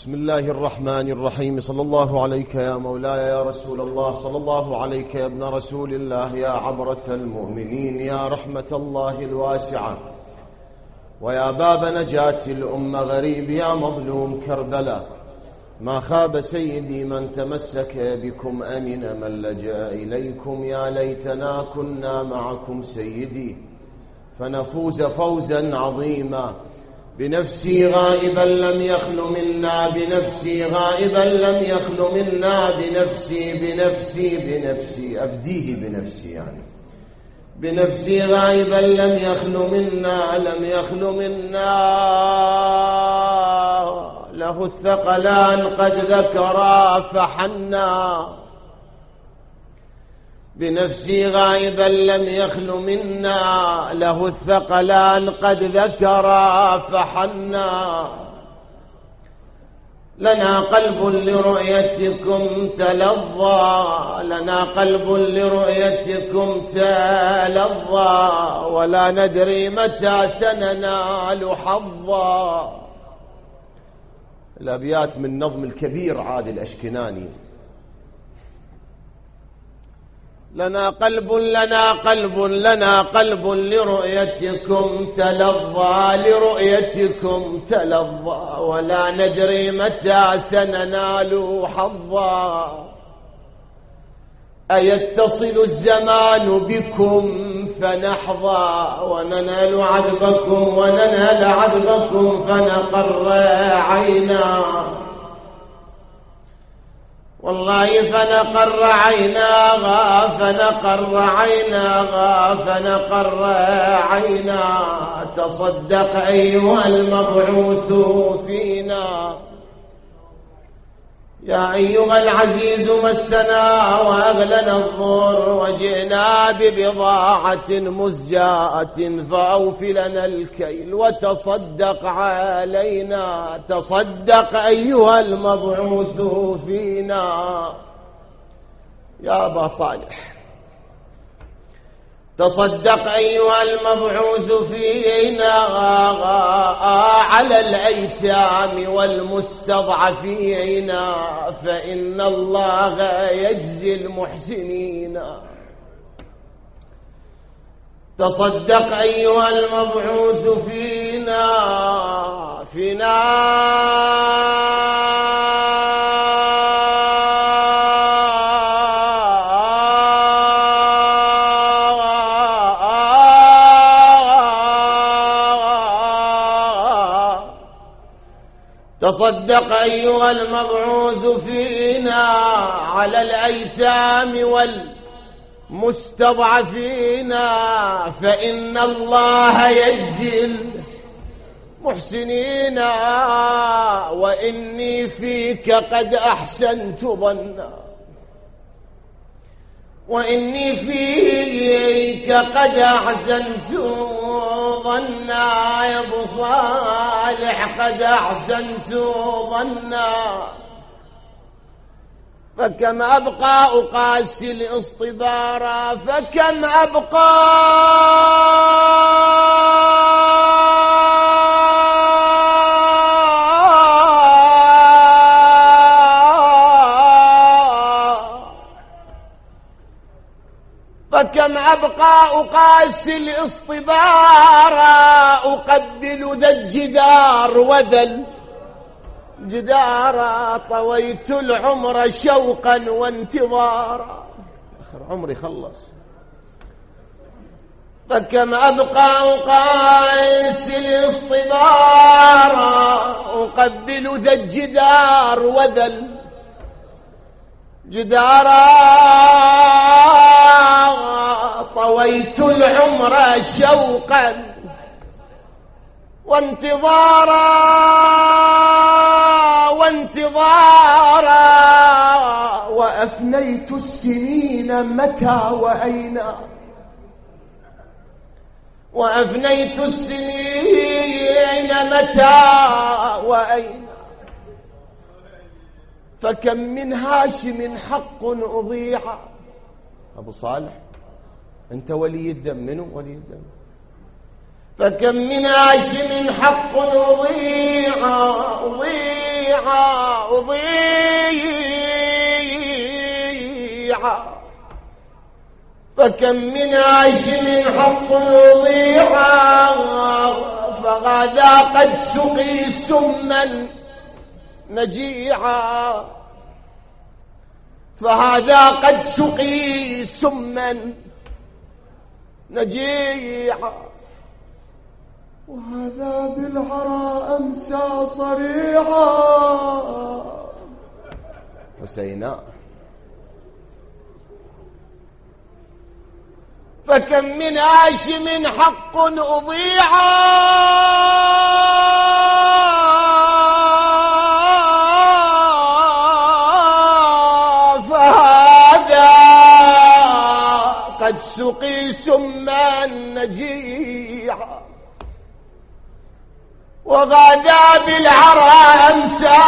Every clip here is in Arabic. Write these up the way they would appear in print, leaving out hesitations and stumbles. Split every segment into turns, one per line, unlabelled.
بسم الله الرحمن الرحيم. صلى الله عليك يا مولاي يا رسول الله، صلى الله عليك يا ابن رسول الله، يا عبرة المؤمنين، يا رحمة الله الواسعة، ويا باب نجاة الأمة غريب، يا مظلوم كربلاء. ما خاب سيدي من تمسك بكم، أمن من لجأ إليكم. يا ليتنا كنا معكم سيدي فنفوز فوزا عظيما. بنفسي غائبا لم يخل منا، بنفسي غائبا لم يخل منا، بنفسي أفديه بنفسي، يعني بنفسي غائبا لم يخل منا، لم يخل منا. له الثقلان قد ذكرا فحنا، بنفسي غائبا لم يخل منا. له الثقلان قد ذكرا فحنا. لنا قلب لرؤيتكم تلظى، لنا قلب لرؤيتكم تلظى، ولا ندري متى سننال حظا. الأبيات من نظم الكبير عادل أشكناني. لنا قلب لنا قلب لنا قلب لرؤيتكم تلظى، لرؤيتكم تلظى، ولا ندري متى سننال حظا. أيتصل الزمان بكم فنحظى، وننال عذبكم وننال عذبكم فنقر عينا. والله فنقر عيناها، فنقر عيناها، فنقر عينا. تصدق أيها المبعوث فينا. يا أيها العزيز مسنا وأغلنا الضر، وجئنا ببضاعة مزجاة فأوف لنا الكيل وتصدق علينا. تصدق أيها المبعوث فينا. يا أبا صالح تصدق أيها المبعوث فينا على الأيتام والمستضعفين، فإن الله يجزي المحسنين. تصدق أيها المبعوث فينا تصدق أيها المبعوث فينا على الأيتام والمستضعفين، فإن الله يجزي المحسنين. وإني فيك قد أحسنت ظنا، وإني فيك قد أحسنت ظنا. يا أبو صالح قد أحسنت ظنا. فكم أبقى أقاسي الاصطبارا، فكم أبقى فكم أبقى أقاسي الاصطبارا. أقبل ذا الجدار وذا الجدار، طويت العمر شوقا وانتظارا. آخر عمري خلص. فكم أبقى أقاسي الاصطبارا. أقبل ذا الجدار وذا الجدار، طويت العمر شوقا وانتظارا. وأفنيت السنين متى وأين، وأفنيت السنين متى وأين. فكم من هاشم حق أضيع. أبو صالح أنت ولي الذم، منو ولي الذم؟ فكم من هاشم حق أضيع فكم من هاشم حق أضيع فغدا قد سقي سما نجيعا فهذا قد سقي سما نجيعا وهذا بالعرى أمسى صريعا. حسينا. فكم من هاشم حق أضيع فهذا قد سقي سما نجيعا وغدا بالعرى أمسى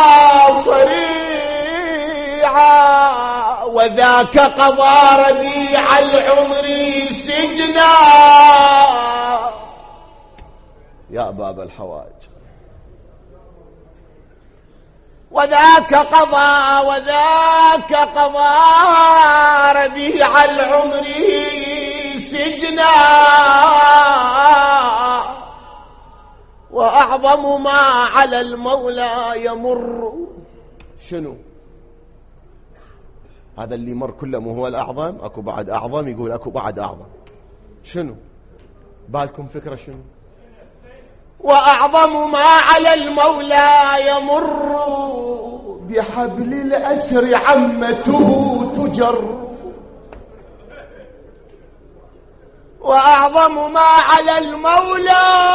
صريعا وذاك قضى ربيع العمر سجنا. يا باب الحواج. وذاك قضى ربيع العمر سجنا وأعظم ما على المولى يمر. شنو هذا اللي مر كله؟ مو هو الأعظم؟ أكو بعد أعظم؟ يقول أكو بعد أعظم. شنو بالكم فكرة شنو؟ وأعظم ما على المولى يمر بحبل الأسر عمته تجر. وأعظم ما على المولى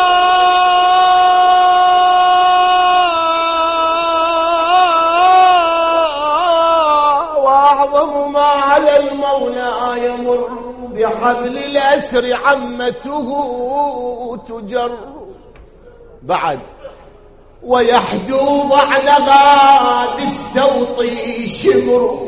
يمر بحبل الأسر عمته تجر. بعد ويحدو ضعنها بالسوط شمر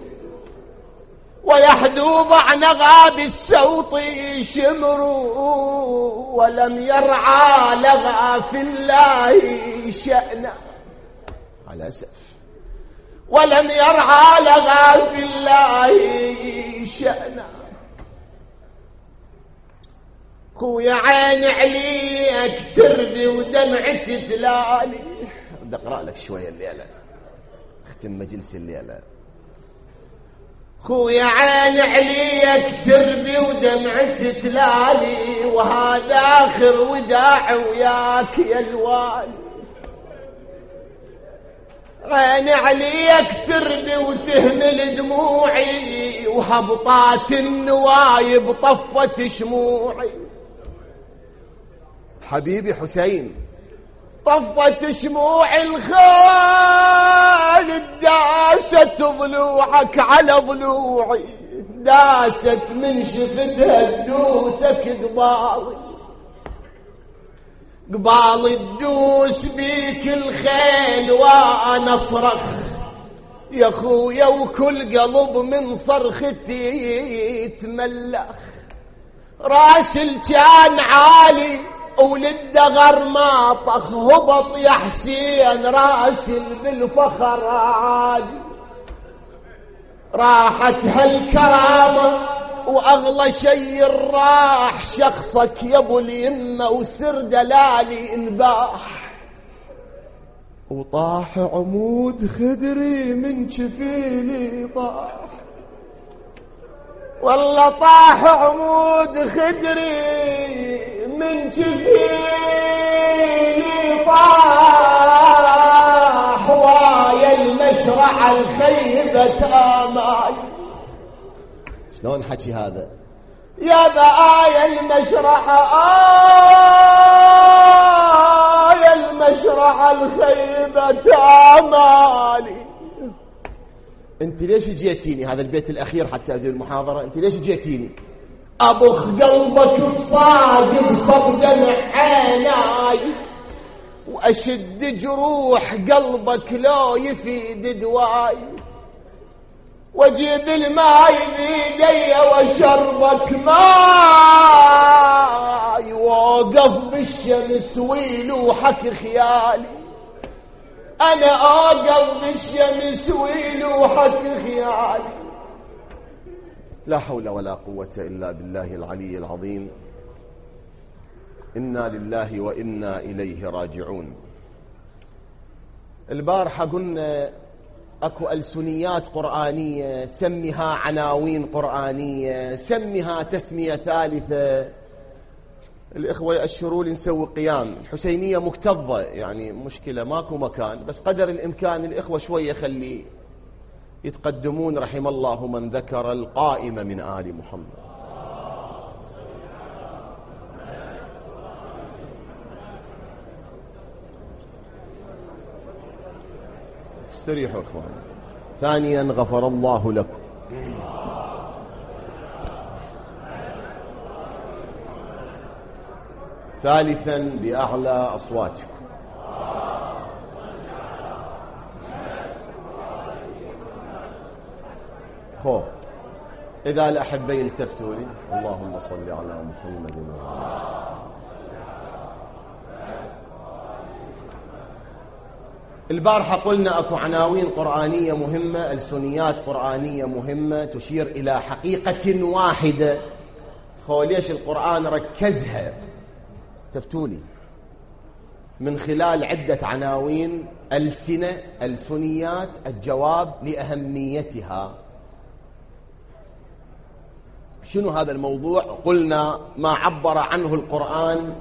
ويحدو ضعنها بالسوط شمر ولم يرعى لها في الله شأنا. على أسف ولم يرعى لها في الله شأنا. خويا عين عليك تربي ودمعتي تلالي. بدي أقرأ لك شوية الليلة أختم مجلس الليلة. خويا عين عليك تربي ودمعتي تلالي وهذا آخر وداع وياك يا الوالي. عين عليك تربي وتهمل دموعي وهبطات النوايب طفت شموعي. حبيبي حسين طفت شموع الخال داست ضلوعك على ضلوعي داست من شفتها تدوسك قبالي تدوس بيك الخيل وانا اصرخ يا خويا وكل قلب من صرختي يتملخ. راسل كان عالي وللدغر ما طخ هبط يا حسين راسل بالفخر عالي. راحت هالكرامة واغلى شي راح شخصك يا ابو اليمة وسر دلالي انباح. وطاح عمود خدري من جفيني طاح والله طاح عمود خدري من جفيني طاح وايا المشرع الخيبة آمالي. شلون حكي هذا يا بآيا المشرع آيا المشرع الخيبة آمالي. انت ليش جيتيني هذا البيت الاخير حتى اجي المحاضرة؟ انت ليش جيتيني؟ ابخ قلبك الصادق صب دمع عيناي واشد جروح قلبك لو يفيد دواي واجيب الماي بيدي واشربك ماي واوقف بالشمس ويلوحك خيالي، أنا أوقف بالشمس ويلوحك خيالي. لا حول ولا قوة إلا بالله العلي العظيم. إنا لله وإنا إليه راجعون. البارحة قلنا أكو ألسنيات قرآنية، سمها عناوين قرآنية، سمها تسمية ثالثة. الإخوة يأشروا لي نسوي قيام. الحسينية مكتظة، يعني مشكلة ماكو مكان، بس قدر الإمكان الإخوة شوية خلي يتقدمون. رحم الله من ذكر القائمة من آل محمد. استريحوا إخوان. ثانيا غفر الله لكم. ثالثا بأعلى أصواتكم. خو إذا الأحبين التفتوا لي. اللهم صل على محمد وعلى. البارحة قلنا أكو عناوين قرآنية مهمة، ألسنيات قرآنية مهمة تشير إلى حقيقة واحدة. خو ليش القرآن ركزها؟ تفتولي من خلال عدة عناوين ألسنة، ألسنيات. الجواب لأهميتها. شنو هذا الموضوع؟ قلنا ما عبر عنه القرآن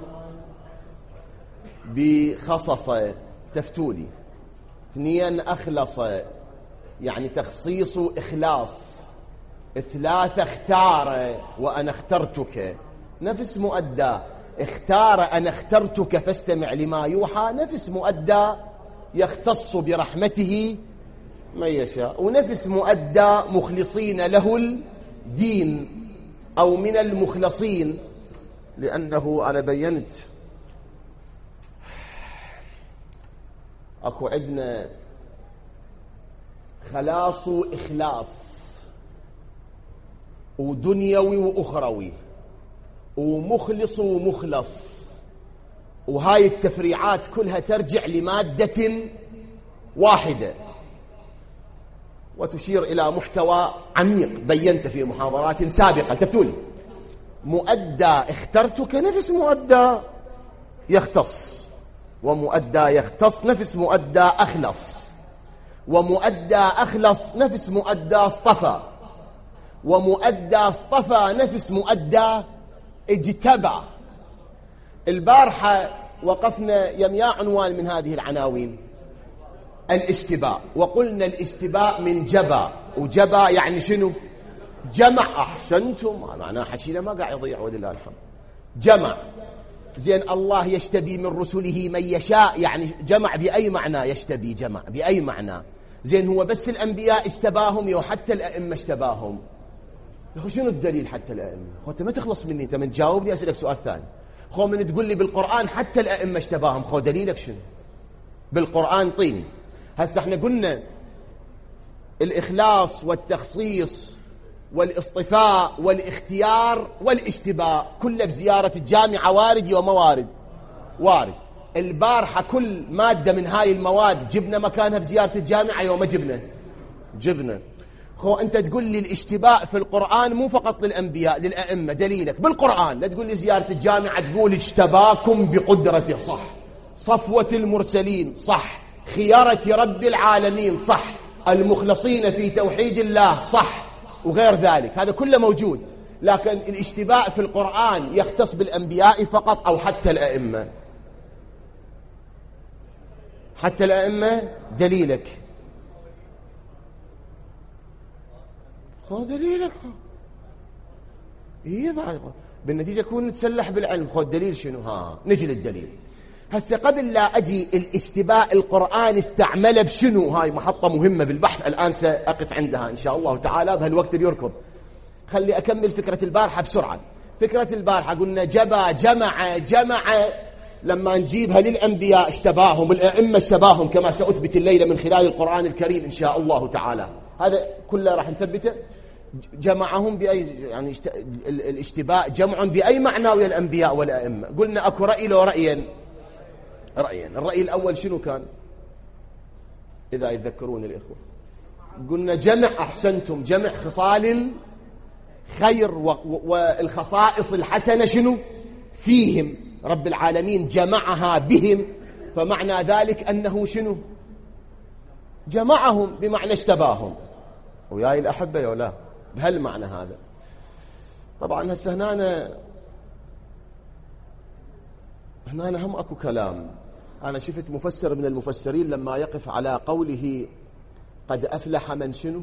بخصصة. تفتولي. اثنين أخلص، يعني تخصيص إخلاص. ثلاثة اختار وأنا اخترتك، نفس مؤدى. اختار أنا اخترتك فاستمع لما يوحى، نفس مؤدى يختص برحمته من يشاء، ونفس مؤدى مخلصين له الدين أو من المخلصين. لأنه أنا بينت أكو عندنا خلاص وإخلاص، ودنيوي وأخروي، ومخلص ومخلص، وهاي التفريعات كلها ترجع لمادة واحدة وتشير إلى محتوى عميق بينت في محاضرات سابقة. تفتوني. مؤدى اخترتك نفس مؤدى يختص، ومؤدى يختص نفس مؤدى أخلص، ومؤدى أخلص نفس مؤدى اصطفى، ومؤدى اصطفى نفس مؤدى اجتبى. البارحة وقفنا يا عنوان من هذه العناوين الاستباء، وقلنا الاستباء من جبا، وجبا يعني شنو؟ جمع. أحسنتم، معناه حكينا ما قاعد يضيع ولله الحمد. جمع. زين الله يشتبي من رسله من يشاء، يعني جمع بأي معنى؟ يشتبي جمع بأي معنى؟ زين هو بس الأنبياء استباهم يو حتى الأئمة استباهم؟ يا أخي شنو الدليل حتى الأئمة؟ خو أنت ما تخلص مني، أنت من تجاوبني أسألك سؤال ثاني. خو من تقول لي بالقرآن حتى الأئمة استباهم، خو دليلك شنو؟ بالقرآن طيني. هسه احنا قلنا الإخلاص والتخصيص والاصطفاء والاختيار والاشتباء كله بزيارة الجامعة وارد وما وارد؟ وارد. البارحة كل مادة من هاي المواد جبنا مكانها بزيارة الجامعة يوم جبنا؟ جبنا. خو أنت تقول لي الاشتباء في القرآن مو فقط للأنبياء، للأئمة. دليلك بالقرآن. لا تقول لي زيارة الجامعة تقول اجتباكم بقدرته، صح. صفوة المرسلين، صح. خيارة رب العالمين، صح. المخلصين في توحيد الله، صح. وغير ذلك هذا كله موجود. لكن الاشتباء في القرآن يختص بالأنبياء فقط أو حتى الأئمة؟ حتى الأئمة. دليلك؟ خو دليلك. خو إيه بعد بالنتيجة كون نتسلح بالعلم. خو الدليل شنو؟ نجي للدليل. هسه قبل لا أجي الاستباء القرآن استعمله بشنو؟ هاي محطة مهمة بالبحث الآن سأقف عندها إن شاء الله تعالى بهالوقت اللي يركض. خلي أكمل فكرة البارحة بسرعة. فكرة البارحة قلنا جبا، جمع. لما نجيبها للأنبياء اشتباهم، الأئمة اشتباهم، كما سأثبت الليلة من خلال القرآن الكريم إن شاء الله تعالى. هذا كله راح نثبته. جمعهم بأي يعني الاشتباء جمع بأي معنى ويا الأنبياء والأئمة؟ قلنا أكو رأي لو رأيين. الرأي الأول شنو كان إذا يتذكرون الإخوة؟ قلنا جمع، أحسنتم، جمع خصال الخير والخصائص الحسنة شنو فيهم، رب العالمين جمعها بهم، فمعنى ذلك أنه شنو جمعهم بمعنى اشتباهم. وياي الأحبة يا لا بهالمعنى هذا. طبعا هسه هنا هم أكو كلام. أنا شفت مفسر من المفسرين لما يقف على قوله قد أفلح من شنو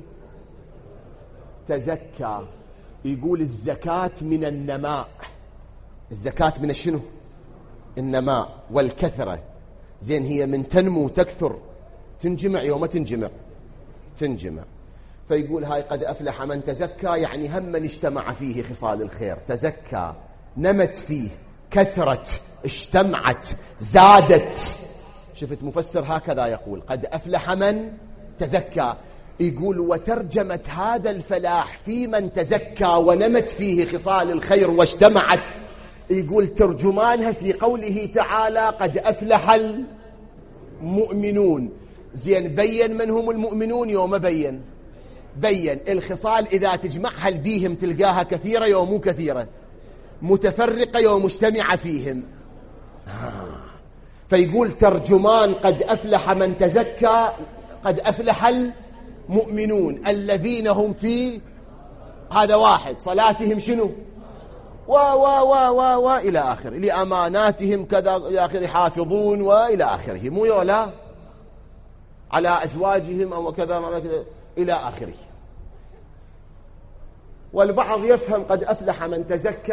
تزكى، يقول الزكاة من النماء. الزكاة من الشنو النماء والكثرة. زين هي من تنمو تكثر تنجمع يوم تنجمع. فيقول هاي قد أفلح من تزكى، يعني هم من اجتمع فيه خصال الخير، تزكى، نمت فيه، كثرت، اجتمعت، زادت. شفت مفسر هكذا يقول قد أفلح من تزكى. يقول وترجمة هذا الفلاح في من تزكى ونمت فيه خصال الخير واجتمعت، يقول ترجمانها في قوله تعالى قد أفلح المؤمنون. زين بين من هم المؤمنون يوم بين الخصال إذا تجمعها بيهم تلقاها كثيرة يوم مو كثيرة، متفرقة يوم مجتمعة فيهم. فيقول ترجمان قد أفلح من تزكى، قد أفلح المؤمنون الذين هم في هذا واحد صلاتهم شنو إلى آخر، لأماناتهم كذا إلى آخر، حافظون وإلى آخره، مو يولا على أزواجهم أو كذا إلى آخره. والبعض يفهم قد أفلح من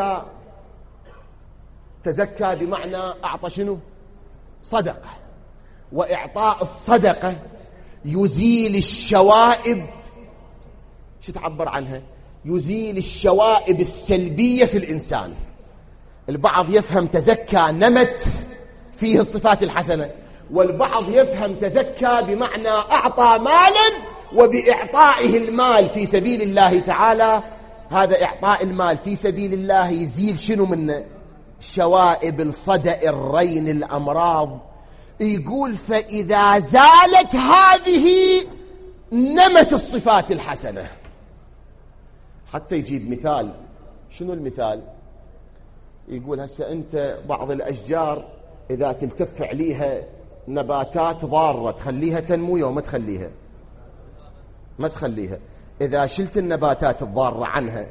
تزكى بمعنى أعطى شنو صدقة، وإعطاء الصدقة يزيل الشوائب. شو تعبر عنها؟ يزيل الشوائب السلبية في الإنسان. البعض يفهم تزكى نمت فيه الصفات الحسنة، والبعض يفهم تزكى بمعنى أعطى مالا، وبإعطائه المال في سبيل الله تعالى، هذا إعطاء المال في سبيل الله يزيل شنو منه شوائب الصدأ الرين الأمراض. يقول فإذا زالت هذه نمت الصفات الحسنة. حتى يجيب مثال. شنو المثال؟ يقول هسه أنت بعض الأشجار إذا تلتف عليها نباتات ضارة تخليها تنمو يوم ما تخليها، إذا شلت النباتات الضارة عنها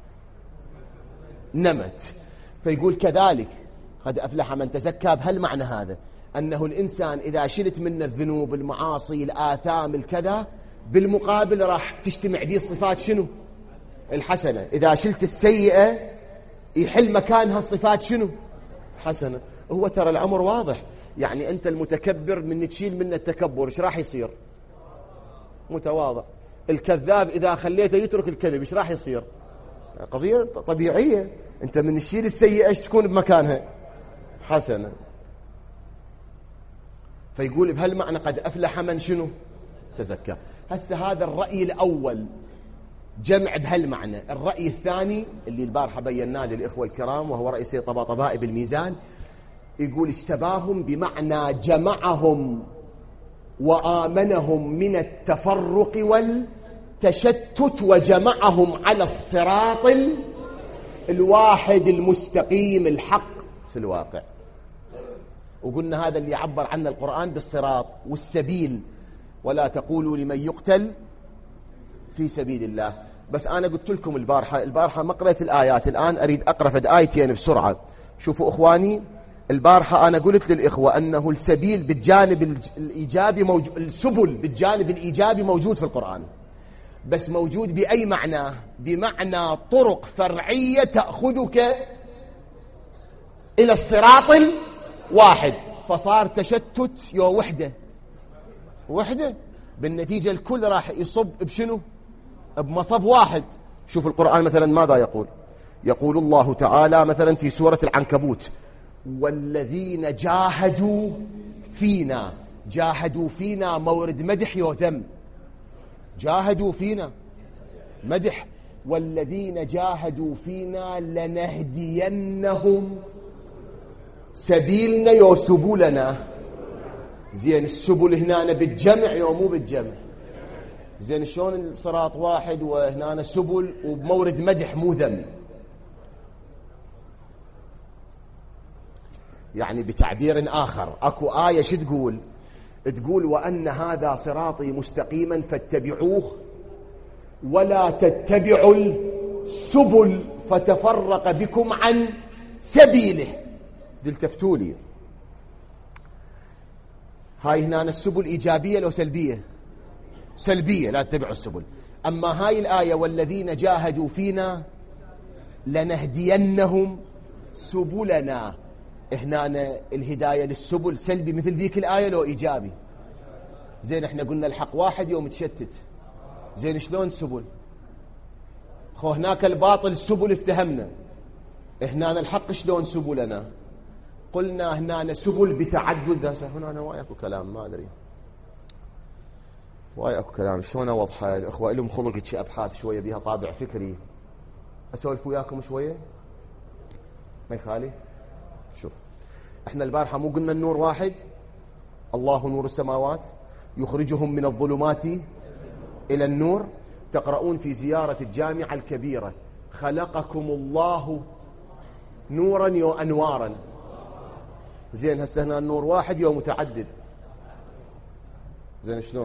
نمت. فيقول كذلك قد أفلح من تزكى بهالمعنى هذا، أنه الإنسان إذا شلت منه الذنوب المعاصي الآثام الكذا، بالمقابل راح تجتمع به الصفات شنو الحسنة. إذا شلت السيئة يحل مكانها الصفات شنو حسنة. هو ترى الأمر واضح. يعني أنت المتكبر من تشيل منه التكبر إيش راح يصير؟ متواضع. الكذاب إذا خليته يترك الكذب إيش راح يصير؟ قضية طبيعية. أنت من تشيل السيئة إيش تكون بمكانها حسنة. فيقول بهالمعنى قد أفلح من شنو تزكى. هسه هذا الرأي الأول جمع بهالمعنى. الرأي الثاني اللي البارحة بيناه للإخوة الكرام وهو رأي سيد طباطبائي بالميزان، يقول اشتباهم بمعنى جمعهم وآمنهم من التفرق والتشتت، وجمعهم على الصراط الواحد المستقيم الحق في الواقع. وقلنا هذا اللي يعبر عنه القرآن بالصراط والسبيل، ولا تقولوا لمن يقتل في سبيل الله. بس أنا قلت لكم البارحة ما قرأت الآيات، الآن أريد أقرأ فد آيتين بسرعة. شوفوا أخواني، البارحة أنا قلت للإخوة أنه السبيل بالجانب الإيجابي موجود، السبل بالجانب الإيجابي موجود في القرآن، بس موجود بأي معنى؟ بمعنى طرق فرعية تأخذك إلى الصراط الواحد. فصار تشتت يو وحدة بالنتيجة الكل راح يصب بشنو؟ بمصب واحد. شوف القرآن مثلا ماذا يقول الله تعالى مثلا في سورة العنكبوت: والذين جاهدوا فينا مورد مدح يوذم. جاهدوا فينا مدح، والذين جاهدوا فينا لنهدينهم سبيلنا يو سبلنا. زين السبل هنا بالجمع يو مو بالجمع؟ زين شلون الصراط واحد وهنا سبل وبمورد مدح مو ذم؟ يعني بتعبير آخر أكو آية شو تقول؟ تقول وأن هذا صراطي مستقيما فاتبعوه ولا تتبعوا السبل فتفرق بكم عن سبيله. دلتفتوا لي هاي هنا السبل إيجابية لو سلبية؟ سلبية، لا تتبعوا السبل. أما هاي الآية والذين جاهدوا فينا لنهدينهم سبلنا، هنا الهداية للسبل سلبي مثل ذيك الآية لو إيجابي؟ زين احنا قلنا الحق واحد يوم تشتت. زين شلون سبل؟ خو هناك الباطل سبل افتهمنا، هنا الحق شلون سبلنا؟ قلنا هنا سبل بتعدد. هنا أنا واياكو كلام ما أدري واياكو كلام شلون أوضحه. الأخوة لهم خلق شي أبحاث شوية بها طابع فكري، أسولف وياكم شوية ما يخالي. شوف احنا البارحة مو قلنا النور واحد؟ الله نور السماوات يخرجهم من الظلمات إلى النور. تقرؤون في زيارة الجامعة الكبيرة خلقكم الله نورا وأنوارا. زين هسه هنا النور واحد يو متعدد. زين شلون؟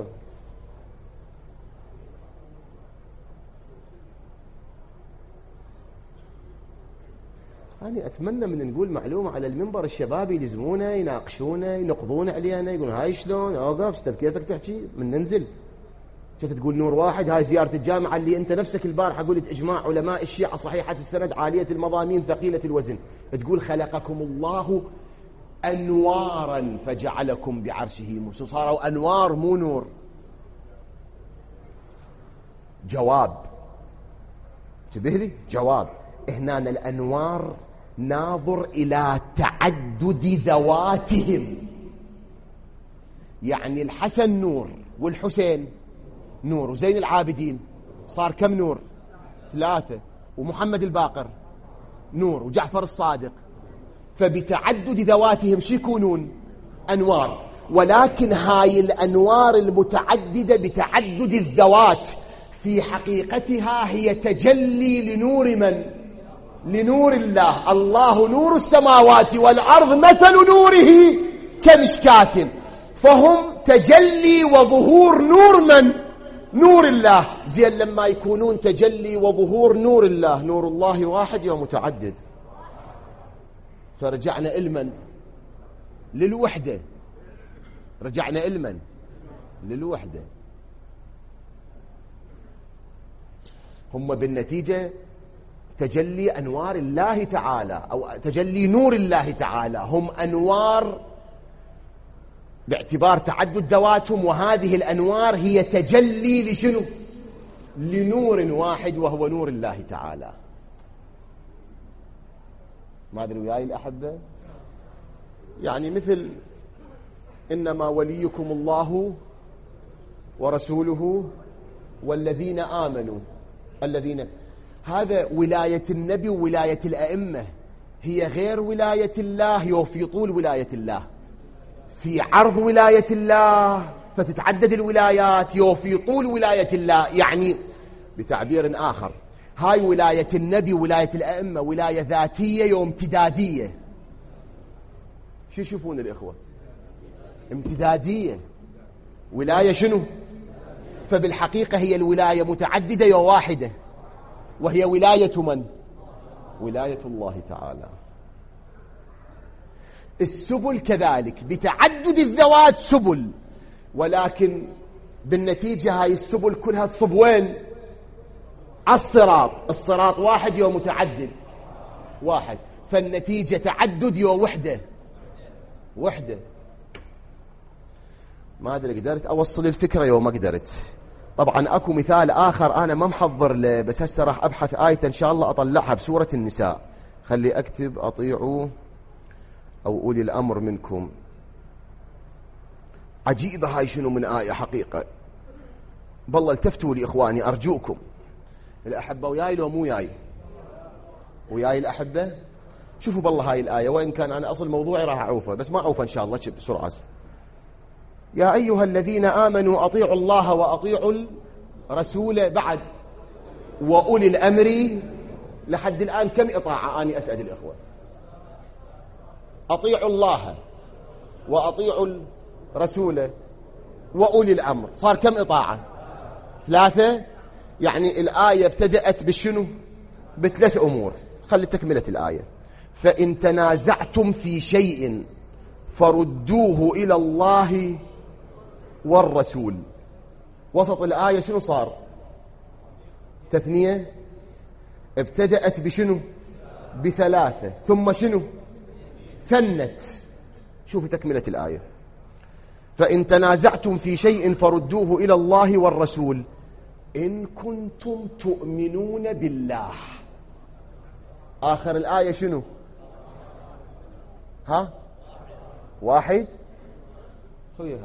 أنا أتمنى من نقول معلومة على المنبر الشباب يلزمونا يناقشونا ينقضون علينا يقولون هاي شلون أوقف ستر كيفك تحكي من ننزل كيف تقول نور واحد. هاي زيارة الجامعة اللي أنت نفسك البارحة قلت إجماع علماء الشيعة صحيحة السند عالية المضامين ثقيلة الوزن، تقول خلقكم الله أنوارا فجعلكم بعرشه. صاروا أنوار مو نور. جواب انتبه لي، جواب هنا الأنوار ناظر إلى تعدد ذواتهم. يعني الحسن نور والحسين نور وزين العابدين صار كم نور؟ 3. ومحمد الباقر نور وجعفر الصادق. فبتعدد ذواتهم شو يكونون؟ أنوار. ولكن هاي الأنوار المتعددة بتعدد الذوات في حقيقتها هي تجلي لنور من؟ لنور الله. الله نور السماوات والأرض مثل نوره كمشكاة. فهم تجلي وظهور نور من؟ نور الله. زين لما يكونون تجلي وظهور نور الله، نور الله واحد ومتعدد. فرجعنا علما للوحدة، رجعنا علما للوحدة. هم بالنتيجة تجلي أنوار الله تعالى أو تجلي نور الله تعالى، هم أنوار باعتبار تعدد ذواتهم، وهذه الأنوار هي تجلي لشنو؟ لنور واحد وهو نور الله تعالى. ما أدري وياي الأحبة؟ يعني مثل إنما وليكم الله ورسوله والذين آمنوا. الذين هذا ولاية النبي وولاية الأئمة هي غير ولاية الله. يوفي طول ولاية الله في عرض ولاية الله فتتعدد الولايات، يوفي طول ولاية الله. يعني بتعبير آخر هاي ولاية النبي ولاية الأئمة ولاية ذاتية يوم امتدادية. شو يشوفون الإخوة؟ امتدادية. ولاية شنو؟ فبالحقيقة هي الولاية متعددة يو واحدة، وهي ولاية من؟ ولاية الله تعالى. السبل كذلك بتعدد الذوات سبل، ولكن بالنتيجة هاي السبل كلها تصب وين؟ على الصراط. الصراط واحد يو متعدد واحد، فالنتيجة تعدد يو وحدة وحدة. ما أدري قدرت أوصل الفكرة يو ما قدرت. طبعا أكو مثال آخر أنا ما محضر له، بس هسه راح أبحث آية إن شاء الله أطلعها بسورة النساء. خلي أكتب أطيعوا أو أولي الأمر منكم. عجيبة هاي شنو من آية حقيقة. بالله التفتوا لي إخواني أرجوكم. الأحبة وياي لو مو وياي؟ وياي الأحبة. شوفوا بالله هاي الآية، وإن كان أنا أصل موضوعي راح أعوفه بس ما أعوفه إن شاء الله بسرعة. يا أيها الذين آمنوا أطيعوا الله وأطيعوا الرسول بعد وأولي الأمر. لحد الآن كم إطاعة؟ أني أسأل الإخوة. أطيعوا الله وأطيعوا الرسول وأولي الأمر، صار كم إطاعة؟ 3. يعني الآية ابتدأت بشنو؟ ب3 أمور. خلي تكملة الآية. فإن تنازعتم في شيء فردوه إلى الله والرسول. وسط الآية شنو صار؟ تثنية. ابتدأت بشنو؟ ب3. ثم شنو؟ ثنت. شوفوا تكملة الآية. فإن تنازعتم في شيء فردوه إلى الله والرسول إن كنتم تؤمنون بالله. آخر الآية شنو؟ ها؟ 1. هي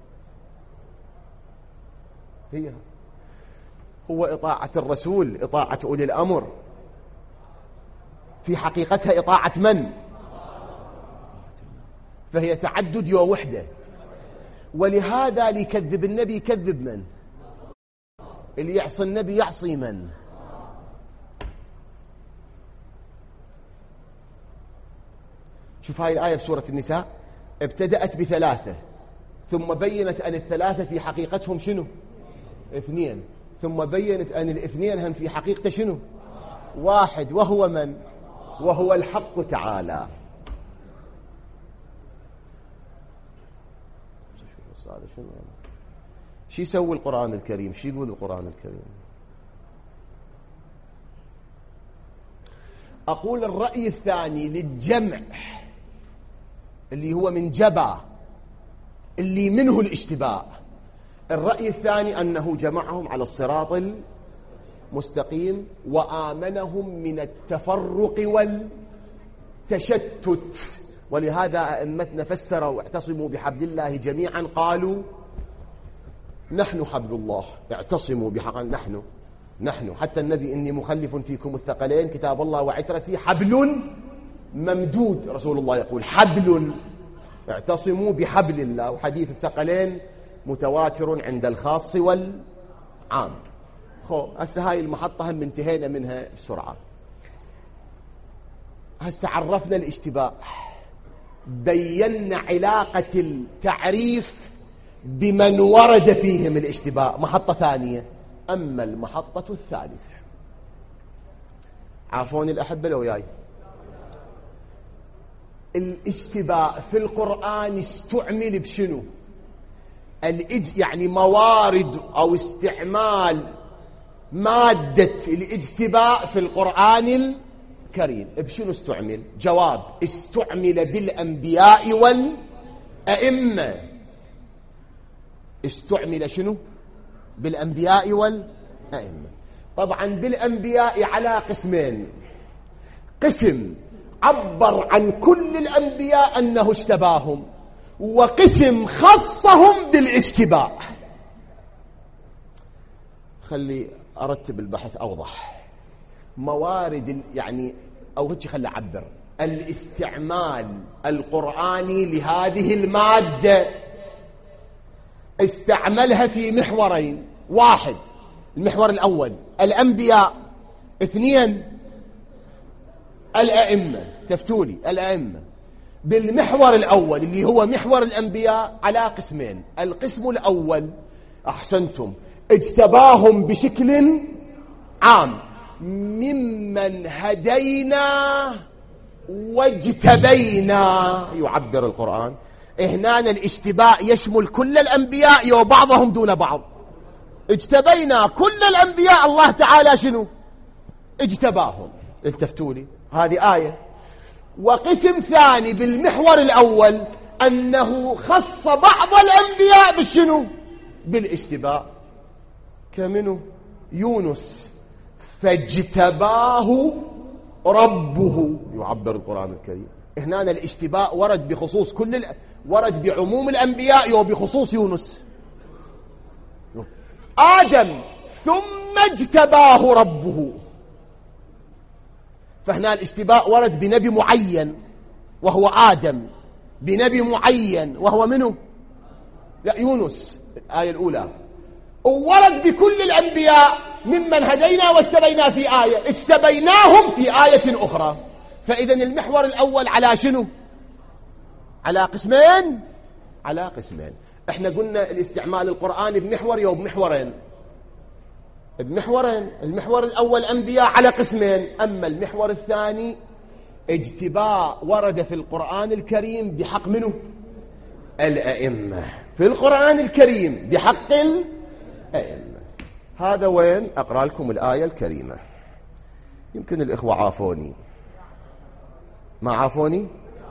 هو إطاعة الرسول، إطاعة أولي الأمر، في حقيقتها إطاعة من؟ فهي تعدد يا وحدة. ولهذا اللي يكذب النبي يكذب من؟ اللي يعصي النبي يعصي من؟ شوف هاي الآية بسورة النساء ابتدأت ب3 ثم بينت أن ال3 في حقيقتهم شنو؟ 2. ثم بينت أن ال2 هم في حقيقته شنو؟ 1. وهو من؟ وهو الحق تعالى. شو يسوي القرآن الكريم؟ شو يقول القرآن الكريم؟ أقول الرأي الثاني للجمع اللي هو من جبا، اللي منه الاشتباه. الرأي الثاني أنه جمعهم على الصراط المستقيم وآمنهم من التفرق والتشتت. ولهذا أئمتنا فسروا واعتصموا بحبل الله جميعا، قالوا نحن حبل الله، اعتصموا بحق نحن حتى النبي إني مخلف فيكم الثقلين كتاب الله وعترتي حبل ممدود. رسول الله يقول حبل، اعتصموا بحبل الله. وحديث الثقلين متواتر عند الخاص والعام. هسه هاي المحطة هم انتهينا منها بسرعة. هسه عرفنا الاشتباه، بينا علاقة التعريف بمن ورد فيهم الاشتباه. محطة ثانية. أما المحطة الثالثة، عافوني الأحبة لو ياي، الاشتباه في القرآن استعمل بشنو؟ يعني موارد أو استعمال مادة الاجتباء في القرآن الكريم بشنو استعمل؟ جواب: استعمل بالأنبياء والأئمة. استعمل شنو؟ بالأنبياء والأئمة. طبعا بالأنبياء على قسمين: قسم عبر عن كل الأنبياء أنه اشتباهم، وقسم خصهم بالاجتباء. خلي أرتب البحث أوضح. موارد يعني أو هيك خلي أعبر الاستعمال القرآني لهذه المادة استعملها في محورين: 1 المحور الأول الأنبياء، 2 الأئمة. تفتولي الأئمة. بالمحور الأول اللي هو محور الأنبياء على قسمين: القسم الأول أحسنتم اجتباهم بشكل عام ممن هدينا واجتبينا، يعبر القرآن. هنا الاشتباء يشمل كل الأنبياء وبعضهم دون بعض. اجتبينا كل الأنبياء، الله تعالى شنو؟ اجتباهم. التفتوا لي، هذه آية. وقسم ثاني بالمحور الأول أنه خص بعض الأنبياء بالشنو؟ بالاجتباء. كمنه؟ يونس: فاجتباه ربه، يعبر القرآن الكريم. هنا الاشتباء ورد بخصوص ورد بعموم الأنبياء وبخصوص يونس. آدم ثم اجتباه ربه. فهنا الاجتباء ورد بنبي معين وهو آدم، بنبي معين وهو منه؟ لا، يونس الآية الأولى. وورد بكل الأنبياء ممن هدينا واجتبينا في آية، اجتبيناهم في آية أخرى. فإذا المحور الأول على شنو؟ على قسمين، على قسمين. احنا قلنا الاستعمال القرآني بمحور أو بمحورين؟ بمحورين. المحور الأول أنبياء على قسمين، أما المحور الثاني اجتباء ورد في القرآن الكريم بحق منه؟ الأئمة. في القرآن الكريم بحق الأئمة. هذا وين؟ أقرأ لكم الآية الكريمة. يمكن الإخوة عافوني، ما عافوني؟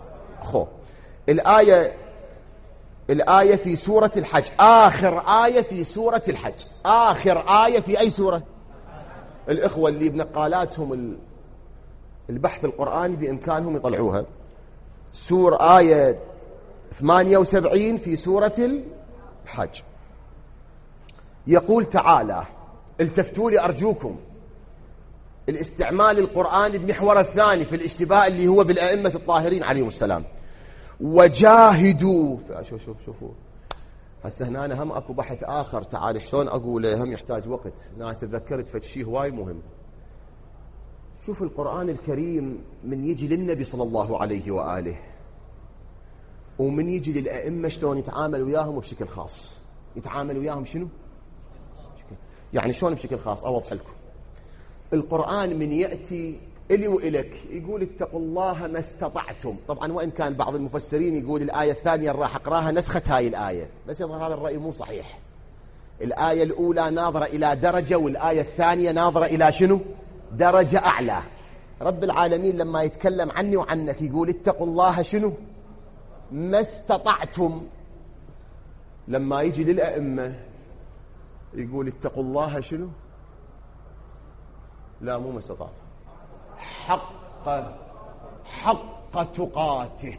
الآية في سورة الحج، آخر آية في سورة الحج. آخر آية في أي سورة؟ الإخوة اللي بنقالاتهم البحث القرآني بإمكانهم يطلعوها. آية 78 في سورة الحج. يقول تعالى، التفتوا لي أرجوكم، الاستعمال القرآني بمحور الثاني في الاشتباء اللي هو بالأئمة الطاهرين عليهم السلام. وجاهدوا. شوفوا هسه هنا أنا هم أكو بحث آخر، تعال شلون أقوله، هم يحتاج وقت، ناس تذكرت فشي هواي مهم. شوف القرآن الكريم من يجي للنبي صلى الله عليه وآله ومن يجي للأئمة شلون يتعامل وياهم بشكل خاص. يتعامل وياهم شنو؟ يعني شلون بشكل خاص؟ أوضح لكم. القرآن من يأتي إلي وإلك يقول اتقوا الله ما استطعتم. طبعا وإن كان بعض المفسرين يقول الآية الثانية راح أقراها نسخت هاي الآية، بس يظهر هذا الرأي مو صحيح. الآية الأولى ناظرة إلى درجة، والآية الثانية ناظرة إلى شنو؟ درجة أعلى. رب العالمين لما يتكلم عني وعنك يقول اتقوا الله شنو؟ ما استطعتم. لما يجي للأئمة يقول اتقوا الله شنو؟ لا، مو ما استطعتم، حق تقاته.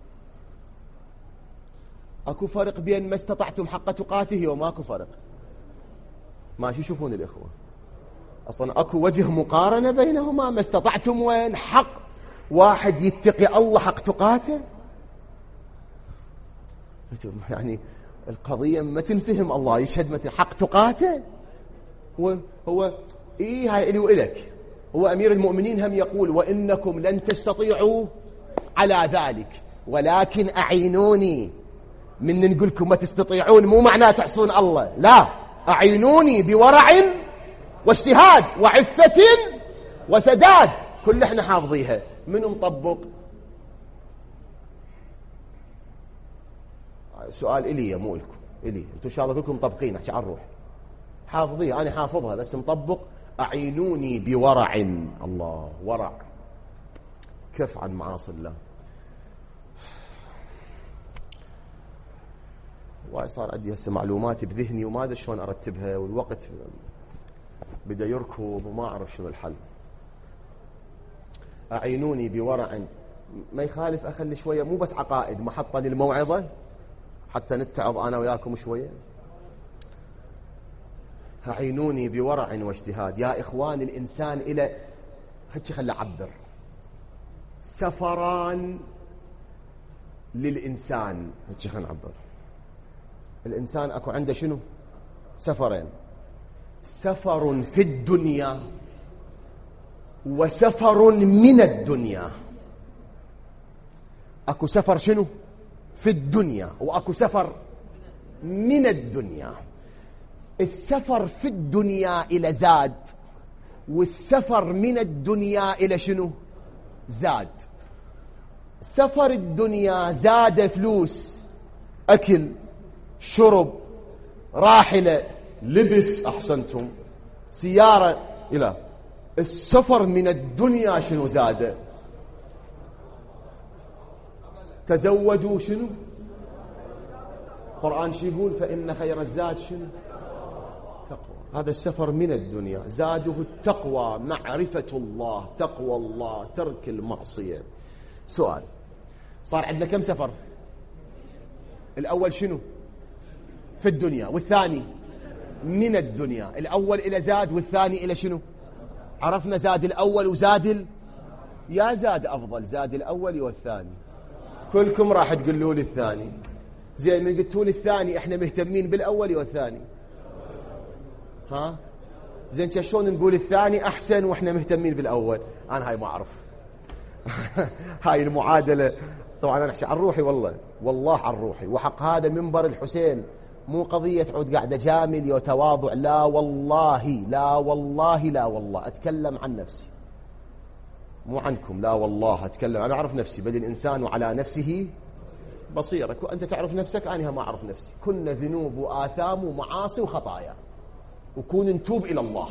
اكو فرق بين ما استطعتم حق تقاته وماكو فرق؟ ما يشوفون الإخوة أصلا اكو وجه مقارنة بينهما؟ ما استطعتم وين؟ حق واحد يتقي الله حق تقاته؟ يعني القضية ما تنفهم. الله يشهد متى حق تقاته. هو إيه هاي إلي وإلك. هو أمير المؤمنين هم يقول وإنكم لن تستطيعوا على ذلك ولكن أعينوني. من نقولكم ما تستطيعون مو معناه تحصون الله، لا، أعينوني بورع واجتهاد وعفة وسداد. كل احنا حافظيها. من مطبق؟ سؤال إلي مو لكم، إلي انتم إن شاء الله كلكم مطبقين. احكي عن الروح حافظيها، أنا حافظها بس مطبق. أعينوني بورع. الله، ورع كف عن معاصي الله. واي صار عندي هسه معلومات بذهني وما ادري شلون ارتبها، والوقت بدا يركض وما اعرف شنو الحل. أعينوني بورع، ما يخالف اخلي شويه مو بس عقائد، محطه للموعظه حتى نتعظ انا وياكم شويه. أعينوني بورع واجتهاد. يا إخوان الإنسان إلى هيك خلي أعبر سفران للإنسان. هيك خلي نعبر. الإنسان أكو عنده شنو؟ سفرين، سفر في الدنيا وسفر من الدنيا. أكو سفر شنو؟ في الدنيا، وأكو سفر من الدنيا. السفر في الدنيا إلى زاد، والسفر من الدنيا إلى شنو؟ زاد. سفر الدنيا زاد فلوس، أكل، شرب، راحلة، لبس، أحسنتم، سيارة، إلى. السفر من الدنيا شنو زاد؟ تزودوا شنو؟ القرآن شو يقول؟ فإن خير الزاد شنو؟ تقوى. هذا السفر من الدنيا زاده التقوى، معرفة الله، تقوى الله، ترك المعصية. سؤال، صار عندنا كم سفر؟ الأول شنو؟ في الدنيا، والثاني من الدنيا. الأول إلى زاد والثاني إلى شنو؟ عرفنا زاد الأول وزاد يا زاد أفضل، زاد الأول والثاني. كلكم راح تقولوا لي الثاني. زين من قلتوا لي الثاني احنا مهتمين بالأول والثاني. ها زين شلون نقول الثاني أحسن وإحنا مهتمين بالأول؟ أنا هاي ما أعرف. هاي المعادلة طبعا أنا أحكي عن روحي، والله عن روحي، وحق هذا منبر الحسين، مو قضية عود قاعدة جامل وتواضع، لا والله لا والله لا والله أتكلم عن نفسي مو عنكم، لا والله أتكلم، أنا أعرف نفسي، بل الإنسان على نفسه بصيرة. أنت تعرف نفسك، أنا ما أعرف نفسي. كنا ذنوب وآثام ومعاصي وخطايا، وكون نتوب إلى الله.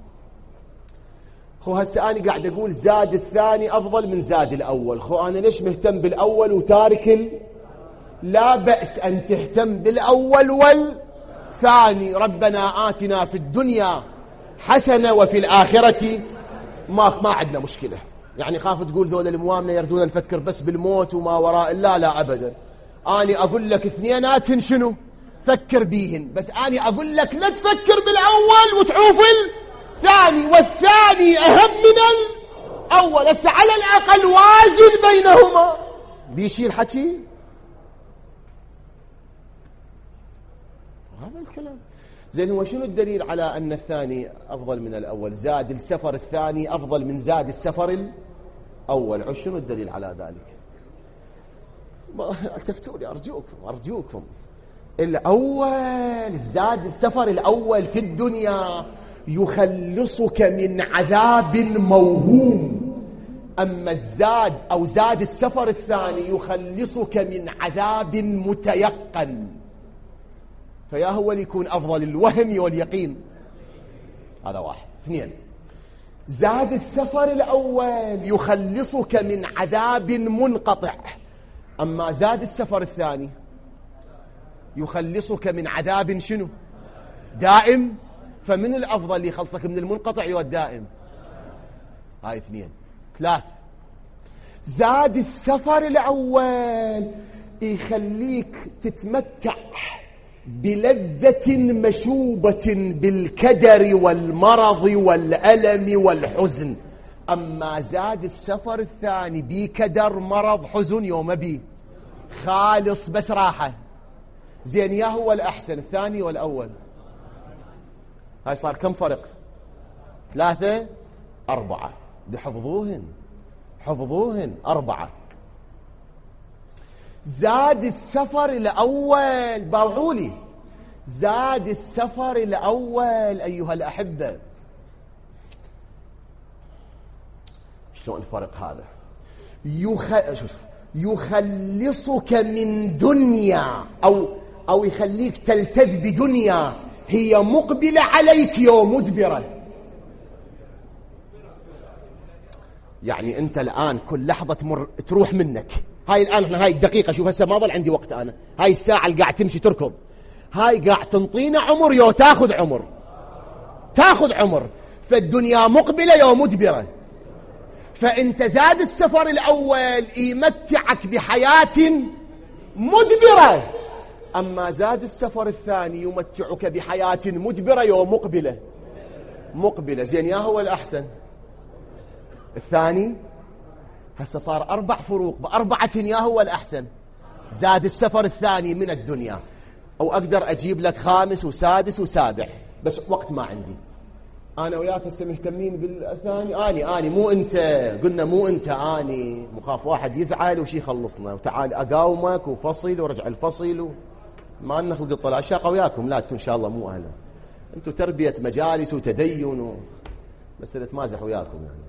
خو هسه أنا قاعد أقول زاد الثاني أفضل من زاد الأول. خو أنا ليش مهتم بالأول وتارك لا بأس أن تهتم بالأول والثاني. ربنا آتنا في الدنيا حسنة وفي الآخرة ما عندنا مشكلة. يعني خاف تقول ذول الموامنة يردون نفكر بس بالموت وما وراء، لا أبدا. أنا أقول لك اثنينات شنو فكر بيهن، بس أنا أقول لك لا تفكر بالأول وتعوف الثاني، والثاني أهم من الأول. هسه على الأقل وازن بينهما. بيشيل حكي هذا الكلام. زين هو شنو الدليل على أن الثاني أفضل من الأول؟ زاد السفر الثاني أفضل من زاد السفر الأول. شنو الدليل على ذلك؟ التفتوا لي أرجوكم. الأول زاد السفر الأول في الدنيا يخلصك من عذاب موهوم، أما الزاد أو زاد السفر الثاني يخلصك من عذاب متيقن. فيا هو اللي يكون أفضل، الوهم واليقين. هذا واحد. اثنين، زاد السفر الأول يخلصك من عذاب منقطع، أما زاد السفر الثاني يخلصك من عذاب شنو؟ دائم. فمن الأفضل اللي يخلصك من المنقطع والدائم؟ هاي اثنين. ثلاث، زاد السفر الأول يخليك تتمتع بلذة مشوبة بالكدر والمرض والألم والحزن، أما زاد السفر الثاني بي كدر مرض حزن يوم بي خالص بس راحة. زين يا هو الأحسن الثاني والأول؟ هاي صار كم فرق؟ 3 4. دي حفظوهن 4. زاد السفر الأول، باوعولي، زاد السفر الأول أيها الأحبة. شلون الفرق هذا؟ يخلصك من دنيا أو يخليك تلتذ بدنيا هي مقبلة عليك يوم مدبرة. يعني أنت الآن كل لحظة تروح منك. هاي الآن هاي الدقيقة، شوف هسه ما ظل عندي وقت، أنا هاي الساعة اللي قاعد تمشي تركض، هاي قاعد تنطينا عمر يو تاخذ عمر. فالدنيا مقبلة يوم مدبرة. فأنت زاد السفر الأول يمتعك بحياة مدبرة، أما زاد السفر الثاني يمتعك بحياة مدبرة يوم مقبلة. زين يا هو الأحسن الثاني؟ هسه صار 4 فروق ب4 يا هو الأحسن. زاد السفر الثاني من الدنيا، أو أقدر أجيب لك 5 و6 و7، بس وقت ما عندي. أنا وياك هسه مهتمين بالثاني. أني مو أنت، قلنا مو أنت، أني مخاف واحد يزعل وشي يخلصنا، وتعال أقاومك وفصل ورجع الفصل ما نخلق الطلاء شاقة وياكم. لا إن شاء الله مو أهلا، أنتوا تربية مجالس وتدين بس نتمازح وياكم. يعني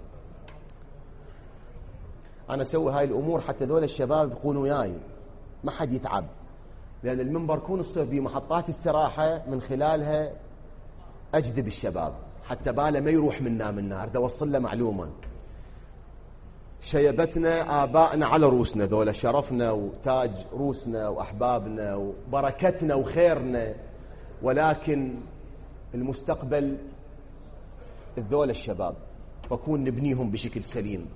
أنا أسوي هاي الأمور حتى ذول الشباب يكونوا وياي، ما حد يتعب، لأن المنبر كون الصيف بمحطات استراحة من خلالها أجذب الشباب حتى باله ما يروح منا أريد أوصل له معلومة. شيبتنا آبائنا على روسنا، ذولا شرفنا وتاج روسنا وأحبابنا وبركتنا وخيرنا، ولكن المستقبل الذول الشباب، فكون نبنيهم بشكل سليم.